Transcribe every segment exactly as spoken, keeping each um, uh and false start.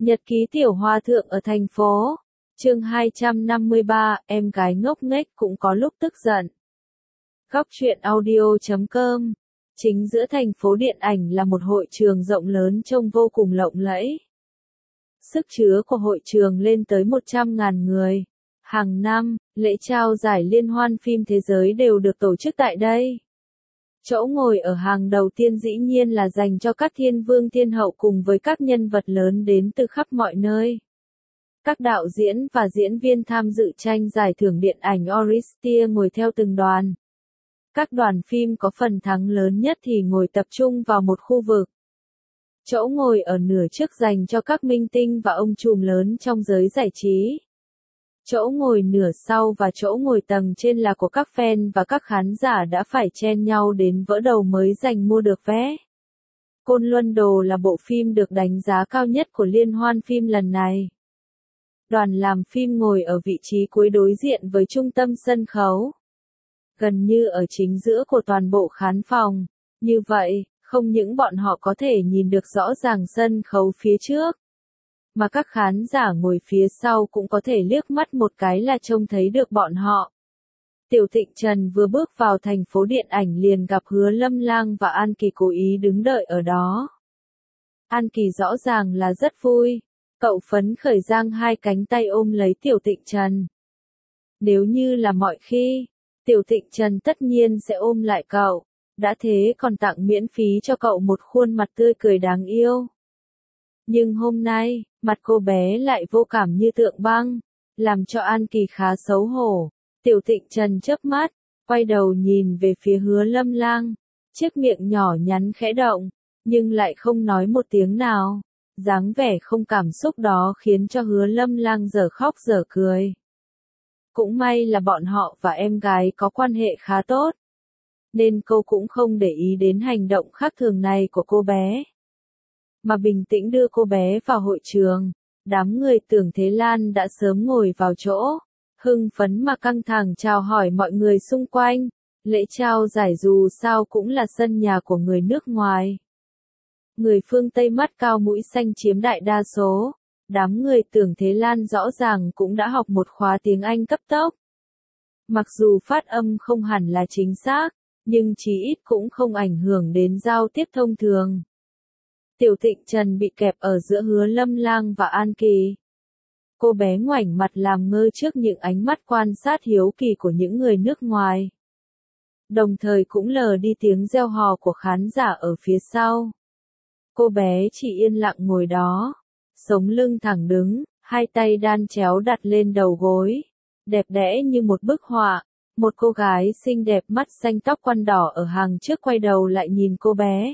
Nhật ký tiểu hòa thượng ở thành phố. Chương hai trăm năm mươi ba, em gái ngốc nghếch cũng có lúc tức giận. Góc truyện audio chấm com. Chính giữa thành phố điện ảnh là một hội trường rộng lớn trông vô cùng lộng lẫy. Sức chứa của hội trường lên tới một trăm ngàn người. Hàng năm, lễ trao giải liên hoan phim thế giới đều được tổ chức tại đây. Chỗ ngồi ở hàng đầu tiên dĩ nhiên là dành cho các thiên vương thiên hậu cùng với các nhân vật lớn đến từ khắp mọi nơi. Các đạo diễn và diễn viên tham dự tranh giải thưởng điện ảnh Oristia ngồi theo từng đoàn. Các đoàn phim có phần thắng lớn nhất thì ngồi tập trung vào một khu vực. Chỗ ngồi ở nửa trước dành cho các minh tinh và ông trùm lớn trong giới giải trí. Chỗ ngồi nửa sau và chỗ ngồi tầng trên là của các fan và các khán giả đã phải chen nhau đến vỡ đầu mới giành mua được vé. Côn Luân Đồ là bộ phim được đánh giá cao nhất của liên hoan phim lần này. Đoàn làm phim ngồi ở vị trí cuối đối diện với trung tâm sân khấu. Gần như ở chính giữa của toàn bộ khán phòng. Như vậy, không những bọn họ có thể nhìn được rõ ràng sân khấu phía trước, mà các khán giả ngồi phía sau cũng có thể liếc mắt một cái là trông thấy được bọn họ. Tiểu Thịnh Trần vừa bước vào thành phố điện ảnh liền gặp Hứa Lâm Lang và An Kỳ cố ý đứng đợi ở đó. An Kỳ rõ ràng là rất vui, cậu phấn khởi giang hai cánh tay ôm lấy Tiểu Thịnh Trần. Nếu như là mọi khi, Tiểu Thịnh Trần tất nhiên sẽ ôm lại cậu, đã thế còn tặng miễn phí cho cậu một khuôn mặt tươi cười đáng yêu. Nhưng hôm nay, mặt cô bé lại vô cảm như tượng băng, làm cho An Kỳ khá xấu hổ. Tiểu Thịnh Trần chớp mắt, quay đầu nhìn về phía Hứa Lâm Lang, chiếc miệng nhỏ nhắn khẽ động, nhưng lại không nói một tiếng nào. Dáng vẻ không cảm xúc đó khiến cho Hứa Lâm Lang dở khóc dở cười. Cũng may là bọn họ và em gái có quan hệ khá tốt, nên cô cũng không để ý đến hành động khác thường này của cô bé, mà bình tĩnh đưa cô bé vào hội trường. Đám người Tưởng Thế Lan đã sớm ngồi vào chỗ, hưng phấn mà căng thẳng chào hỏi mọi người xung quanh. Lễ trao giải dù sao cũng là sân nhà của người nước ngoài. Người phương Tây mắt cao mũi xanh chiếm đại đa số. Đám người Tưởng Thế Lan rõ ràng cũng đã học một khóa tiếng Anh cấp tốc. Mặc dù phát âm không hẳn là chính xác, nhưng chí ít cũng không ảnh hưởng đến giao tiếp thông thường. Tiểu Thịnh Trần bị kẹp ở giữa Hứa Lâm Lang và An Kỳ. Cô bé ngoảnh mặt làm ngơ trước những ánh mắt quan sát hiếu kỳ của những người nước ngoài. Đồng thời cũng lờ đi tiếng reo hò của khán giả ở phía sau. Cô bé chỉ yên lặng ngồi đó, sống lưng thẳng đứng, hai tay đan chéo đặt lên đầu gối, đẹp đẽ như một bức họa. Một cô gái xinh đẹp mắt xanh tóc quăn đỏ ở hàng trước quay đầu lại nhìn cô bé,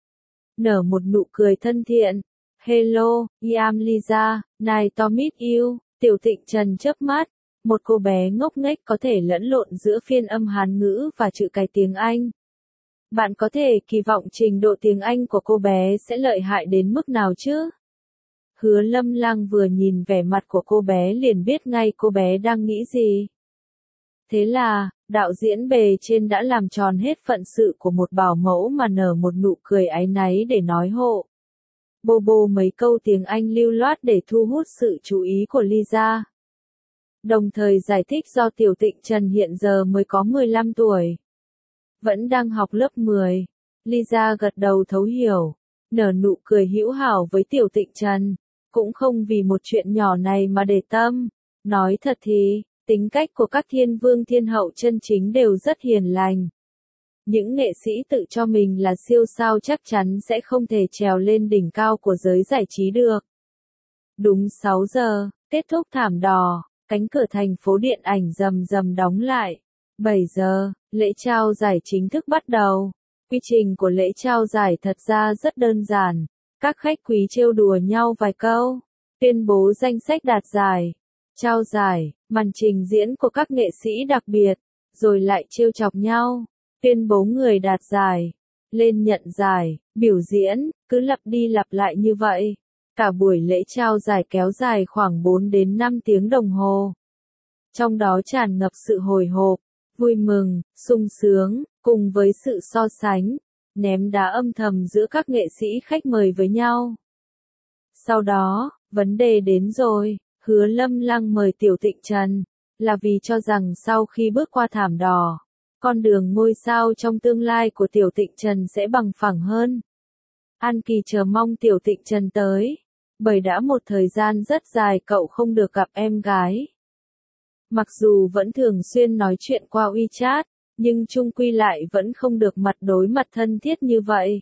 nở một nụ cười thân thiện. Hello, I'm Lisa, nice to meet you. Tiểu Thịnh Trần chớp mắt, một cô bé ngốc nghếch có thể lẫn lộn giữa phiên âm Hán ngữ và chữ cái tiếng Anh. Bạn có thể kỳ vọng trình độ tiếng Anh của cô bé sẽ lợi hại đến mức nào chứ? Hứa Lâm Lang vừa nhìn vẻ mặt của cô bé liền biết ngay cô bé đang nghĩ gì. Thế là, đạo diễn bề trên đã làm tròn hết phận sự của một bảo mẫu mà nở một nụ cười áy náy để nói hộ. Bô bô mấy câu tiếng Anh lưu loát để thu hút sự chú ý của Lisa. Đồng thời giải thích do Tiểu Thịnh Trần hiện giờ mới có mười lăm tuổi. Vẫn đang học lớp mười. Lisa gật đầu thấu hiểu, nở nụ cười hữu hảo với Tiểu Thịnh Trần. Cũng không vì một chuyện nhỏ này mà để tâm. Nói thật thì, tính cách của các thiên vương thiên hậu chân chính đều rất hiền lành. Những nghệ sĩ tự cho mình là siêu sao chắc chắn sẽ không thể trèo lên đỉnh cao của giới giải trí được. Đúng sáu giờ, kết thúc thảm đỏ, cánh cửa thành phố điện ảnh rầm rầm đóng lại. bảy giờ, lễ trao giải chính thức bắt đầu. Quy trình của lễ trao giải thật ra rất đơn giản. Các khách quý trêu đùa nhau vài câu, tuyên bố danh sách đạt giải, trao giải, màn trình diễn của các nghệ sĩ đặc biệt, rồi lại trêu chọc nhau, tuyên bố người đạt giải, lên nhận giải, biểu diễn, cứ lặp đi lặp lại như vậy. Cả buổi lễ trao giải kéo dài khoảng bốn đến năm tiếng đồng hồ. Trong đó tràn ngập sự hồi hộp, vui mừng, sung sướng, cùng với sự so sánh, ném đá âm thầm giữa các nghệ sĩ khách mời với nhau. Sau đó, Vấn đề đến rồi, Hứa Lâm Lăng mời Tiểu Tịnh Trần, là vì cho rằng sau khi bước qua thảm đỏ, con đường ngôi sao trong tương lai của Tiểu Tịnh Trần sẽ bằng phẳng hơn. An Kỳ chờ mong Tiểu Tịnh Trần tới, bởi đã một thời gian rất dài cậu không được gặp em gái. Mặc dù vẫn thường xuyên nói chuyện qua WeChat, nhưng chung quy lại vẫn không được mặt đối mặt thân thiết như vậy.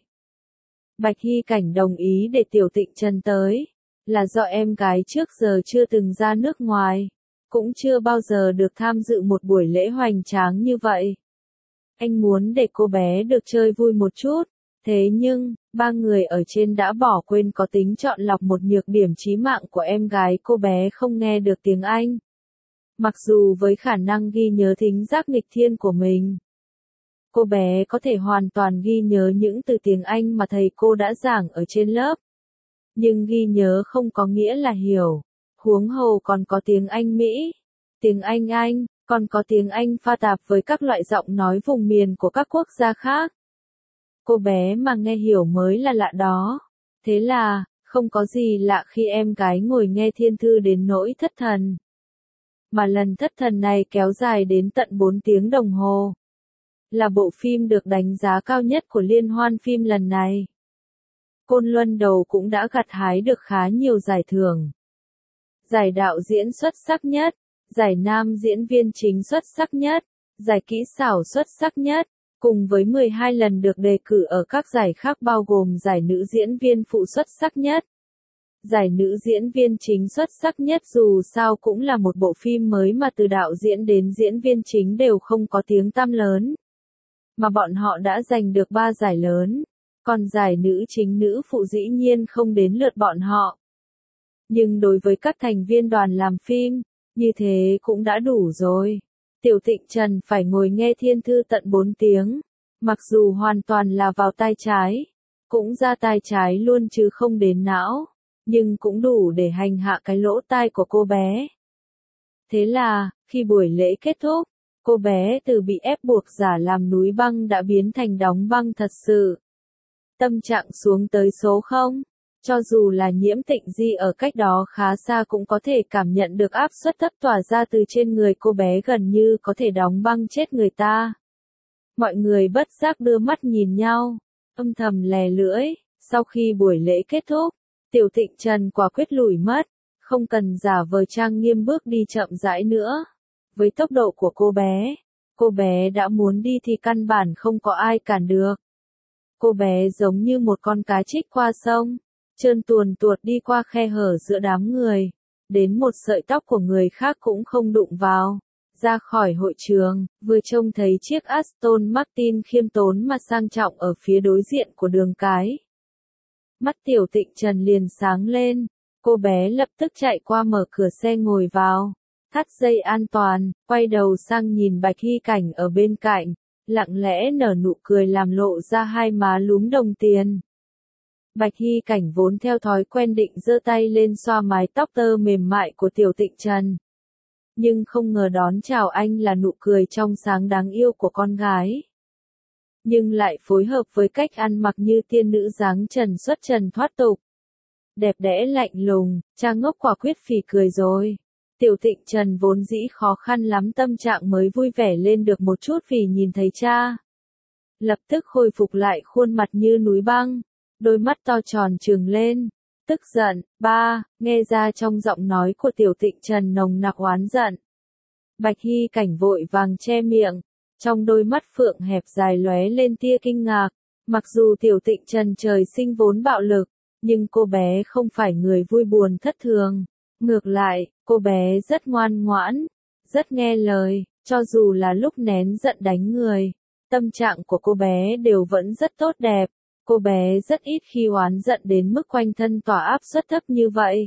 Bạch Hy Cảnh đồng ý để Tiểu Tịnh Trần tới, là do em gái trước giờ chưa từng ra nước ngoài, cũng chưa bao giờ được tham dự một buổi lễ hoành tráng như vậy. Anh muốn để cô bé được chơi vui một chút, thế nhưng, ba người ở trên đã bỏ quên có tính chọn lọc một nhược điểm chí mạng của em gái cô bé không nghe được tiếng Anh. Mặc dù với khả năng ghi nhớ thính giác nghịch thiên của mình, cô bé có thể hoàn toàn ghi nhớ những từ tiếng Anh mà thầy cô đã giảng ở trên lớp. Nhưng ghi nhớ không có nghĩa là hiểu, huống hồ còn có tiếng Anh Mỹ, tiếng Anh Anh, còn có tiếng Anh pha tạp với các loại giọng nói vùng miền của các quốc gia khác. Cô bé mà nghe hiểu mới là lạ đó. Thế là, không có gì lạ khi em gái ngồi nghe thiên thư đến nỗi thất thần. Mà lần thất thần này kéo dài đến tận bốn tiếng đồng hồ. Là bộ phim được đánh giá cao nhất của liên hoan phim lần này. Côn Luân Đầu cũng đã gặt hái được khá nhiều giải thưởng. Giải đạo diễn xuất sắc nhất, giải nam diễn viên chính xuất sắc nhất, giải kỹ xảo xuất sắc nhất, cùng với mười hai lần được đề cử ở các giải khác bao gồm giải nữ diễn viên phụ xuất sắc nhất. Giải nữ diễn viên chính xuất sắc nhất dù sao cũng là một bộ phim mới mà từ đạo diễn đến diễn viên chính đều không có tiếng tăm lớn. Mà bọn họ đã giành được ba giải lớn, còn giải nữ chính nữ phụ dĩ nhiên không đến lượt bọn họ. Nhưng đối với các thành viên đoàn làm phim, như thế cũng đã đủ rồi. Tiểu Tịnh Trần phải ngồi nghe thiên thư tận bốn tiếng, mặc dù hoàn toàn là vào tai trái, cũng ra tai trái luôn chứ không đến não, nhưng cũng đủ để hành hạ cái lỗ tai của cô bé. Thế là, khi buổi lễ kết thúc, cô bé từ bị ép buộc giả làm núi băng đã biến thành đóng băng thật sự. Tâm trạng xuống tới số không, cho dù là Nhiễm Tịnh Di ở cách đó khá xa cũng có thể cảm nhận được áp suất thấp tỏa ra từ trên người cô bé gần như có thể đóng băng chết người ta. Mọi người bất giác đưa mắt nhìn nhau, âm thầm lè lưỡi, sau khi buổi lễ kết thúc, Tiểu Tịnh Trần quả quyết lủi mất, không cần giả vờ trang nghiêm bước đi chậm rãi nữa. Với tốc độ của cô bé, cô bé đã muốn đi thì căn bản không có ai cản được. Cô bé giống như một con cá trích qua sông, trơn tuồn tuột đi qua khe hở giữa đám người, đến một sợi tóc của người khác cũng không đụng vào. Ra khỏi hội trường, vừa trông thấy chiếc Aston Martin khiêm tốn mà sang trọng ở phía đối diện của đường cái. Mắt Tiểu Tịnh Trần liền sáng lên, cô bé lập tức chạy qua mở cửa xe ngồi vào, thắt dây an toàn, quay đầu sang nhìn Bạch Hy Cảnh ở bên cạnh, lặng lẽ nở nụ cười làm lộ ra hai má lúm đồng tiền. Bạch Hy Cảnh vốn theo thói quen định giơ tay lên xoa mái tóc tơ mềm mại của Tiểu Tịnh Trần. Nhưng không ngờ đón chào anh là nụ cười trong sáng đáng yêu của con gái. Nhưng lại phối hợp với cách ăn mặc như tiên nữ dáng trần xuất trần thoát tục. Đẹp đẽ lạnh lùng, cha ngốc quả quyết phì cười rồi. Tiểu Tịnh Trần vốn dĩ khó khăn lắm tâm trạng mới vui vẻ lên được một chút vì nhìn thấy cha. Lập tức khôi phục lại khuôn mặt như núi băng, đôi mắt to tròn trừng lên. Tức giận, ba, nghe ra trong giọng nói của Tiểu Tịnh Trần nồng nặc oán giận. Bạch Hy Cảnh vội vàng che miệng, trong đôi mắt phượng hẹp dài lóe lên tia kinh ngạc. Mặc dù Tiểu Tịnh Trần trời sinh vốn bạo lực, nhưng cô bé không phải người vui buồn thất thường. Ngược lại, cô bé rất ngoan ngoãn, rất nghe lời, cho dù là lúc nén giận đánh người, tâm trạng của cô bé đều vẫn rất tốt đẹp. Cô bé rất ít khi oán giận đến mức quanh thân tỏa áp suất thấp như vậy.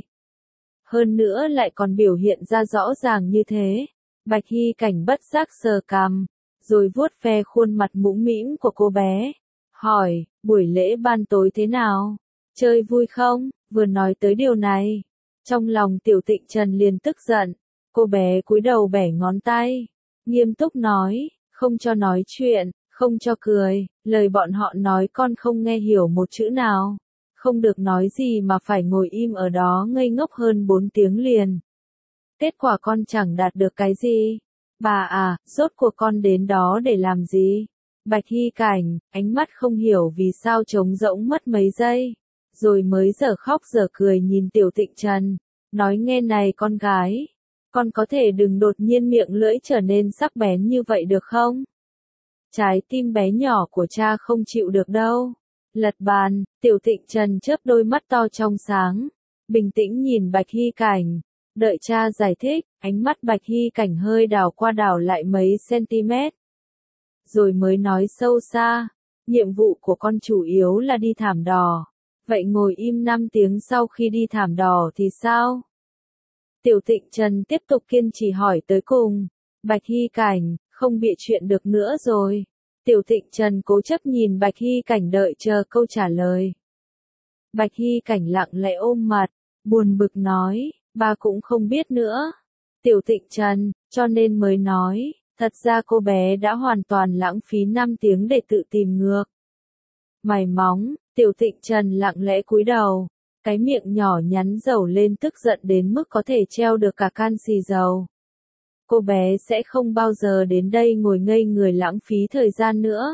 Hơn nữa lại còn biểu hiện ra rõ ràng như thế. Bạch Hy Cảnh bất giác sờ cằm, rồi vuốt ve khuôn mặt mũm mĩm của cô bé. Hỏi, buổi lễ ban tối thế nào? Chơi vui không? Vừa nói tới điều này, trong lòng Tiểu Tịnh Trần liền tức giận. Cô bé cúi đầu bẻ ngón tay, nghiêm túc nói, không cho nói chuyện, không cho cười, lời bọn họ nói con không nghe hiểu một chữ nào. Không được nói gì mà phải ngồi im ở đó ngây ngốc hơn bốn tiếng liền. Kết quả con chẳng đạt được cái gì. Bà à, rốt cuộc con đến đó để làm gì? Bạch Hy Cảnh, ánh mắt không hiểu vì sao trống rỗng mất mấy giây. Rồi mới dở khóc dở cười nhìn Tiểu Tịnh Trần. Nói nghe này con gái. Con có thể đừng đột nhiên miệng lưỡi trở nên sắc bén như vậy được không? Trái tim bé nhỏ của cha không chịu được đâu. Lật bàn, Tiểu Tịnh Trần chớp đôi mắt to trong sáng. Bình tĩnh nhìn Bạch Hy Cảnh. Đợi cha giải thích, ánh mắt Bạch Hy Cảnh hơi đảo qua đảo lại mấy centimet. Rồi mới nói sâu xa, nhiệm vụ của con chủ yếu là đi thảm đỏ. Vậy ngồi im năm tiếng sau khi đi thảm đỏ thì sao? Tiểu Tịnh Trần tiếp tục kiên trì hỏi tới cùng. Bạch Hy Cảnh, không bịa chuyện được nữa rồi. Tiểu Tịnh Trần cố chấp nhìn Bạch Hy Cảnh đợi chờ câu trả lời. Bạch Hy Cảnh lặng lẽ ôm mặt, buồn bực nói, bà cũng không biết nữa. Tiểu Tịnh Trần, cho nên mới nói, thật ra cô bé đã hoàn toàn lãng phí năm tiếng để tự tìm ngược. Mày móng, Tiểu Tịnh Trần lặng lẽ cúi đầu, cái miệng nhỏ nhắn dầu lên tức giận đến mức có thể treo được cả can xì dầu. Cô bé sẽ không bao giờ đến đây ngồi ngây người lãng phí thời gian nữa.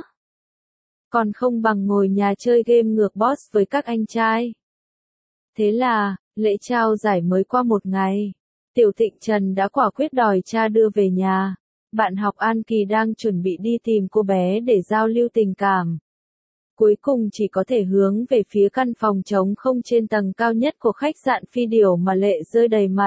Còn không bằng ngồi nhà chơi game ngược boss với các anh trai. Thế là, lễ trao giải mới qua một ngày. Tiểu Tịnh Trần đã quả quyết đòi cha đưa về nhà. Bạn học An Kỳ đang chuẩn bị đi tìm cô bé để giao lưu tình cảm. Cuối cùng chỉ có thể hướng về phía căn phòng trống không trên tầng cao nhất của khách sạn Phi Điểu mà lệ rơi đầy mặt.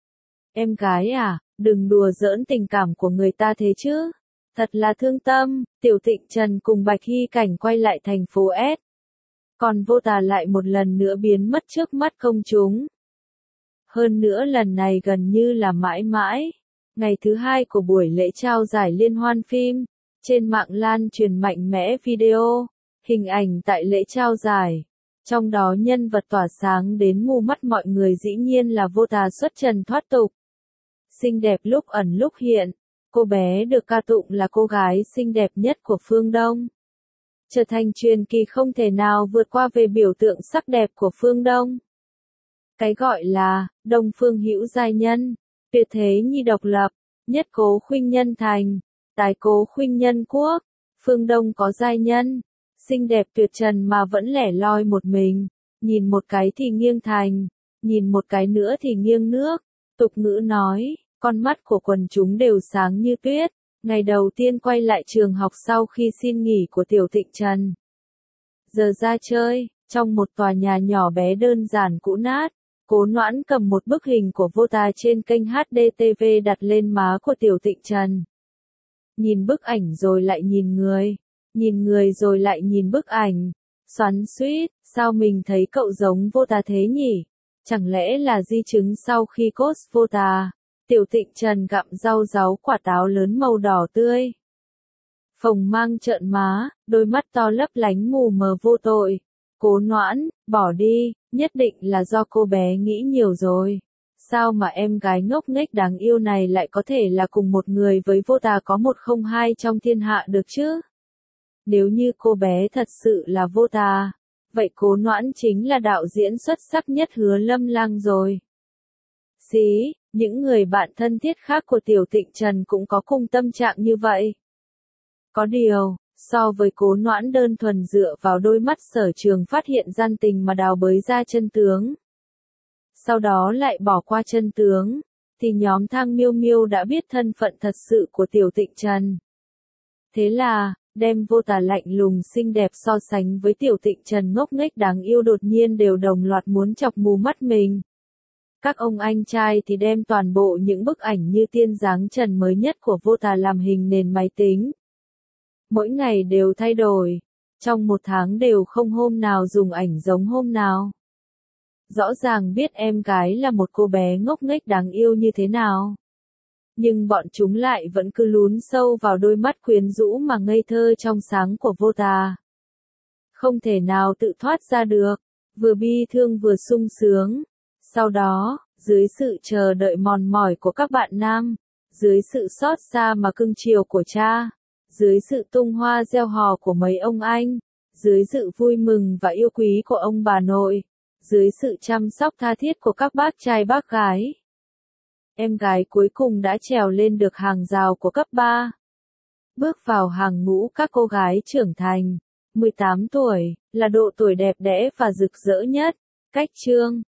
Em gái à, đừng đùa giỡn tình cảm của người ta thế chứ. Thật là thương tâm. Tiểu Tịnh Trần cùng Bạch Hy Cảnh quay lại thành phố S. Còn Vô Tà lại một lần nữa biến mất trước mắt công chúng. Hơn nữa lần này gần như là mãi mãi. Ngày thứ hai của buổi lễ trao giải liên hoan phim, trên mạng lan truyền mạnh mẽ video, hình ảnh tại lễ trao giải. Trong đó nhân vật tỏa sáng đến mù mắt mọi người dĩ nhiên là Vô Tà xuất trần thoát tục. Xinh đẹp lúc ẩn lúc hiện, cô bé được ca tụng là cô gái xinh đẹp nhất của phương Đông. Trở thành truyền kỳ không thể nào vượt qua về biểu tượng sắc đẹp của phương Đông. Cái gọi là, Đông Phương Hữu Giai Nhân, tuyệt thế nhi độc lập, nhất cố khuynh nhân thành, tái cố khuynh nhân quốc, phương Đông có giai nhân, xinh đẹp tuyệt trần mà vẫn lẻ loi một mình, nhìn một cái thì nghiêng thành, nhìn một cái nữa thì nghiêng nước, tục ngữ nói, con mắt của quần chúng đều sáng như tuyết. Ngày đầu tiên quay lại trường học sau khi xin nghỉ của Tiểu Tịnh Trần. Giờ ra chơi, trong một tòa nhà nhỏ bé đơn giản cũ nát, Cố Noãn cầm một bức hình của Vô Tà trên kênh hát đê tê vê đặt lên má của Tiểu Tịnh Trần. Nhìn bức ảnh rồi lại nhìn người, nhìn người rồi lại nhìn bức ảnh, xoắn xuýt, sao mình thấy cậu giống Vô Tà thế nhỉ? Chẳng lẽ là di chứng sau khi cos Vô Tà? Tiểu Tịnh Trần gặm rau ráu quả táo lớn màu đỏ tươi. Phồng mang trợn má, đôi mắt to lấp lánh mù mờ vô tội. Cố Noãn, bỏ đi, nhất định là do cô bé nghĩ nhiều rồi. Sao mà em gái ngốc nghếch đáng yêu này lại có thể là cùng một người với Vô Tà có một không hai trong thiên hạ được chứ? Nếu như cô bé thật sự là Vô Tà, vậy Cố Noãn chính là đạo diễn xuất sắc nhất Hứa Lâm Lang rồi. Xí, những người bạn thân thiết khác của Tiểu Tịnh Trần cũng có cùng tâm trạng như vậy. Có điều, so với Cố Noãn đơn thuần dựa vào đôi mắt sở trường phát hiện gian tình mà đào bới ra chân tướng. Sau đó lại bỏ qua chân tướng, thì nhóm Thang Miêu Miêu đã biết thân phận thật sự của Tiểu Tịnh Trần. Thế là, đem Vô Tà lạnh lùng xinh đẹp so sánh với Tiểu Tịnh Trần ngốc nghếch đáng yêu đột nhiên đều đồng loạt muốn chọc mù mắt mình. Các ông anh trai thì đem toàn bộ những bức ảnh như tiên dáng trần mới nhất của Vô Tà làm hình nền máy tính. Mỗi ngày đều thay đổi, trong một tháng đều không hôm nào dùng ảnh giống hôm nào. Rõ ràng biết em gái là một cô bé ngốc nghếch đáng yêu như thế nào. Nhưng bọn chúng lại vẫn cứ lún sâu vào đôi mắt quyến rũ mà ngây thơ trong sáng của Vô Tà. Không thể nào tự thoát ra được, vừa bi thương vừa sung sướng. Sau đó, dưới sự chờ đợi mòn mỏi của các bạn nam, dưới sự xót xa mà cưng chiều của cha, dưới sự tung hoa gieo hò của mấy ông anh, Dưới sự vui mừng và yêu quý của ông bà nội, dưới sự chăm sóc tha thiết của các bác trai bác gái, em gái cuối cùng đã trèo lên được hàng rào của cấp ba. Bước vào hàng ngũ các cô gái trưởng thành. mười tám tuổi, là độ tuổi đẹp đẽ và rực rỡ nhất. Cách chương